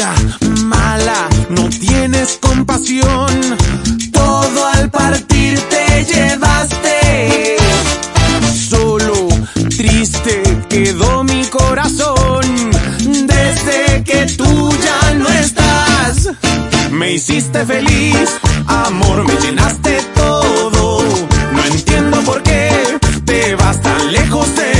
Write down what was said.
Mala, mala, no tienes compasión. Todo al partir te llevaste. Solo, triste quedó mi corazón. Desde que tú ya no estás. Me hiciste feliz, amor, me llenaste todo. No entiendo por qué te vas tan lejos de